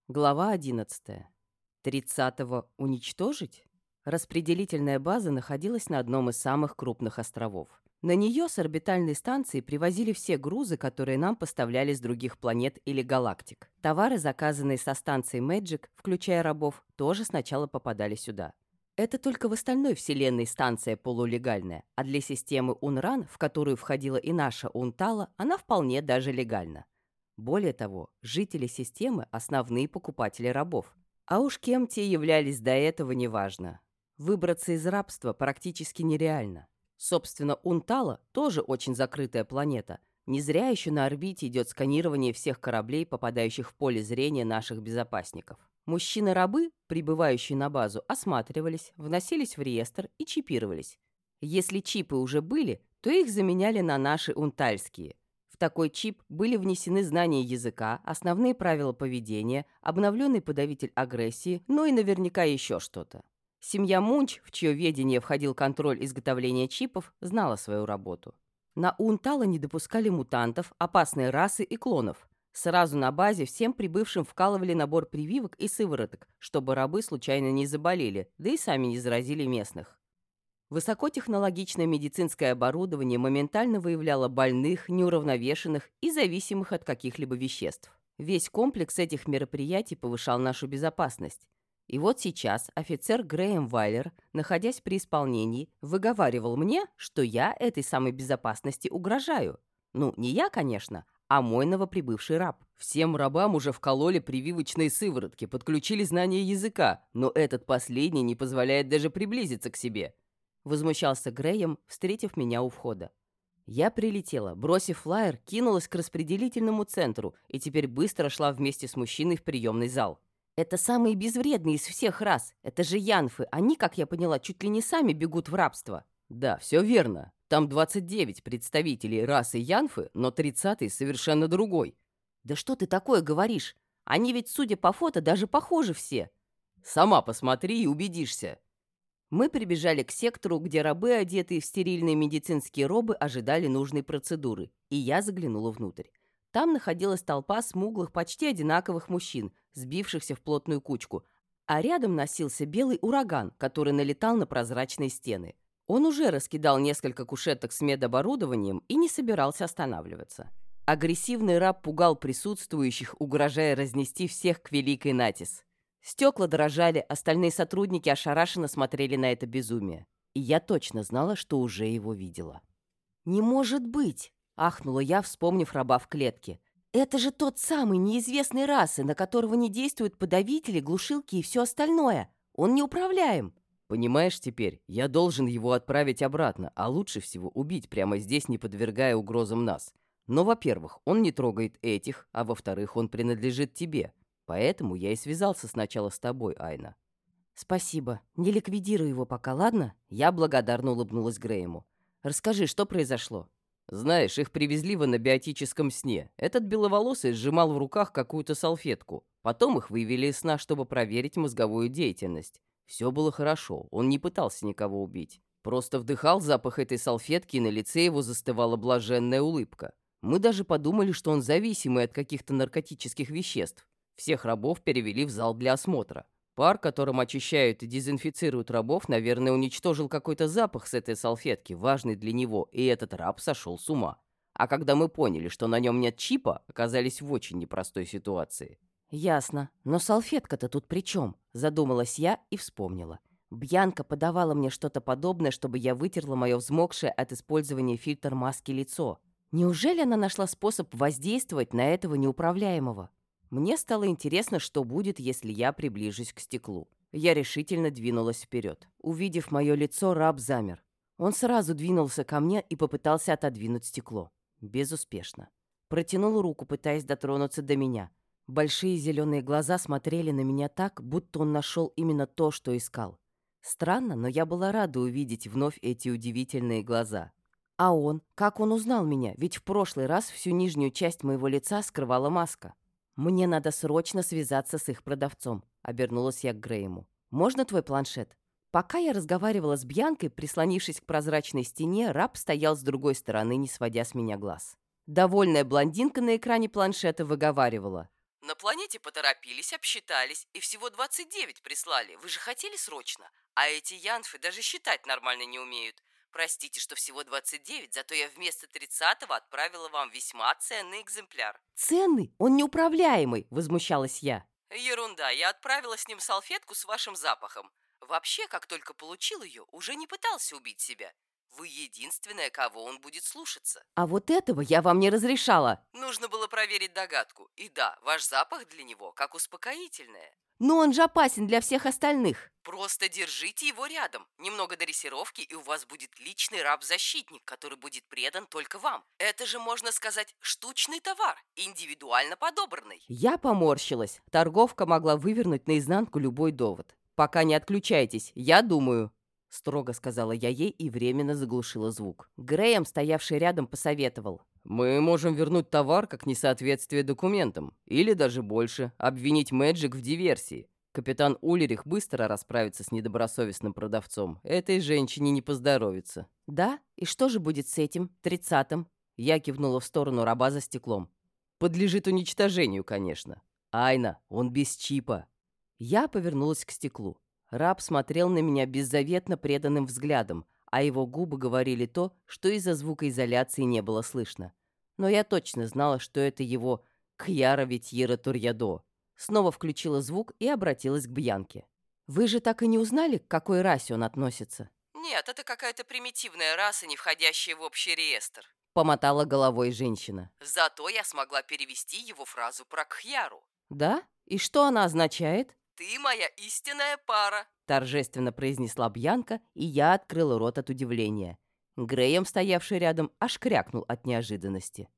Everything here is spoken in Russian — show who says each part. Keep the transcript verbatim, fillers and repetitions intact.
Speaker 1: Глава одиннадцатая. тридцатого уничтожить? Распределительная база находилась на одном из самых крупных островов. На нее с орбитальной станции привозили все грузы, которые нам поставляли с других планет или галактик. Товары, заказанные со станции Мэджик, включая рабов, тоже сначала попадали сюда. Это только в остальной вселенной станция полулегальная, а для системы Унран, в которую входила и наша Унтала, она вполне даже легальна. Более того, жители системы – основные покупатели рабов. А уж кем те являлись до этого, неважно. Выбраться из рабства практически нереально. Собственно, Унтала тоже очень закрытая планета. Не зря еще на орбите идет сканирование всех кораблей, попадающих в поле зрения наших безопасников. Мужчины-рабы, прибывающие на базу, осматривались, вносились в реестр и чипировались. Если чипы уже были, то их заменяли на наши унтальские. В такой чип были внесены знания языка, основные правила поведения, обновленный подавитель агрессии, ну и наверняка еще что-то. Семья Мунч, в чье ведение входил контроль изготовления чипов, знала свою работу. На Унтала не допускали мутантов, опасной расы и клонов. Сразу на базе всем прибывшим вкалывали набор прививок и сывороток, чтобы рабы случайно не заболели, да и сами не заразили местных. Высокотехнологичное медицинское оборудование моментально выявляло больных, неуравновешенных и зависимых от каких-либо веществ. Весь комплекс этих мероприятий повышал нашу безопасность. И вот сейчас офицер Грэем Вайлер, находясь при исполнении, выговаривал мне, что я этой самой безопасности угрожаю. Ну, не я, конечно, а мой новоприбывший раб. Всем рабам уже вкололи прививочные сыворотки, подключили знания языка, но этот последний не позволяет даже приблизиться к себе. Возмущался Грэем, встретив меня у входа. Я прилетела, бросив флаер, кинулась к распределительному центру и теперь быстро шла вместе с мужчиной в приемный зал. Это самые безвредные из всех рас. Это же янфы. Они, как я поняла, чуть ли не сами бегут в рабство. Да, все верно. Там двадцать девять представителей расы янфы, но тридцатый совершенно другой. Да что ты такое говоришь? Они ведь, судя по фото, даже похожи все. Сама посмотри и убедишься. Мы прибежали к сектору, где рабы, одетые в стерильные медицинские робы, ожидали нужной процедуры, и я заглянула внутрь. Там находилась толпа смуглых, почти одинаковых мужчин, сбившихся в плотную кучку, а рядом носился белый ураган, который налетал на прозрачные стены. Он уже раскидал несколько кушеток с медоборудованием и не собирался останавливаться. Агрессивный раб пугал присутствующих, угрожая разнести всех к Великой Натис. Стекла дрожали, остальные сотрудники ошарашенно смотрели на это безумие. И я точно знала, что уже его видела. «Не может быть!» — ахнула я, вспомнив раба в клетке. «Это же тот самый неизвестной расы, на которого не действуют подавители, глушилки и все остальное. Он неуправляем!» «Понимаешь теперь, я должен его отправить обратно, а лучше всего убить прямо здесь, не подвергая угрозам нас. Но, во-первых, он не трогает этих, а во-вторых, он принадлежит тебе. Поэтому я и связался сначала с тобой, Айна». «Спасибо. Не ликвидируй его пока, ладно?» Я благодарно улыбнулась Грэему. «Расскажи, что произошло?» «Знаешь, их привезли в анабиотическом сне. Этот беловолосый сжимал в руках какую-то салфетку. Потом их вывели из сна, чтобы проверить мозговую деятельность. Все было хорошо, он не пытался никого убить. Просто вдыхал запах этой салфетки, и на лице его застывала блаженная улыбка. Мы даже подумали, что он зависимый от каких-то наркотических веществ. Всех рабов перевели в зал для осмотра. Пар, которым очищают и дезинфицируют рабов, наверное, уничтожил какой-то запах с этой салфетки, важный для него, и этот раб сошел с ума. А когда мы поняли, что на нем нет чипа, оказались в очень непростой ситуации. «Ясно. Но салфетка-то тут при чем?» – задумалась я и вспомнила. Бьянка подавала мне что-то подобное, чтобы я вытерла мое взмокшее от использования фильтр маски лицо. Неужели она нашла способ воздействовать на этого неуправляемого? Мне стало интересно, что будет, если я приближусь к стеклу. Я решительно двинулась вперед. Увидев мое лицо, раб замер. Он сразу двинулся ко мне и попытался отодвинуть стекло. Безуспешно. Протянул руку, пытаясь дотронуться до меня. Большие зеленые глаза смотрели на меня так, будто он нашел именно то, что искал. Странно, но я была рада увидеть вновь эти удивительные глаза. А он? Как он узнал меня? Ведь в прошлый раз всю нижнюю часть моего лица скрывала маска. «Мне надо срочно связаться с их продавцом», — обернулась я к Грэему. «Можно твой планшет?» Пока я разговаривала с Бьянкой, прислонившись к прозрачной стене, раб стоял с другой стороны, не сводя с меня глаз. Довольная блондинка на экране планшета выговаривала. На планете поторопились, обсчитались и всего двадцать девять прислали. Вы же хотели срочно. А эти янфы даже считать нормально не умеют. Простите, что всего двадцать девять, зато я вместо тридцатого отправила вам весьма ценный экземпляр. Ценный? Он неуправляемый, возмущалась я. Ерунда, я отправила с ним салфетку с вашим запахом. Вообще, как только получил ее, уже не пытался убить себя. Вы единственная, кого он будет слушаться. А вот этого я вам не разрешала. Нужно было проверить догадку. И да, ваш запах для него как успокоительное. Но он же опасен для всех остальных. Просто держите его рядом. Немного дрессировки, и у вас будет личный раб-защитник, который будет предан только вам. Это же, можно сказать, штучный товар, индивидуально подобранный. Я поморщилась. Торговка могла вывернуть наизнанку любой довод. «Пока не отключайтесь, я думаю», — строго сказала я ей и временно заглушила звук. Грэем, стоявший рядом, посоветовал. «Мы можем вернуть товар как несоответствие документам. Или даже больше, обвинить Мэджик в диверсии. Капитан Улерих быстро расправится с недобросовестным продавцом. Этой женщине не поздоровится». «Да? И что же будет с этим, тридцатым?» Я кивнула в сторону раба за стеклом. «Подлежит уничтожению, конечно. Айна, он без чипа». Я повернулась к стеклу. Раб смотрел на меня беззаветно преданным взглядом, а его губы говорили то, что из-за звукоизоляции не было слышно. Но я точно знала, что это его Кьяра Ветьера Турьядо. Снова включила звук и обратилась к Бьянке. «Вы же так и не узнали, к какой расе он относится?» «Нет, это какая-то примитивная раса, не входящая в общий реестр», — помотала головой женщина. «Зато я смогла перевести его фразу про Кьяру». «Да? И что она означает?» «Ты моя истинная пара», — торжественно произнесла Бьянка, и я открыла рот от удивления. Грэем, стоявший рядом, аж крякнул от неожиданности.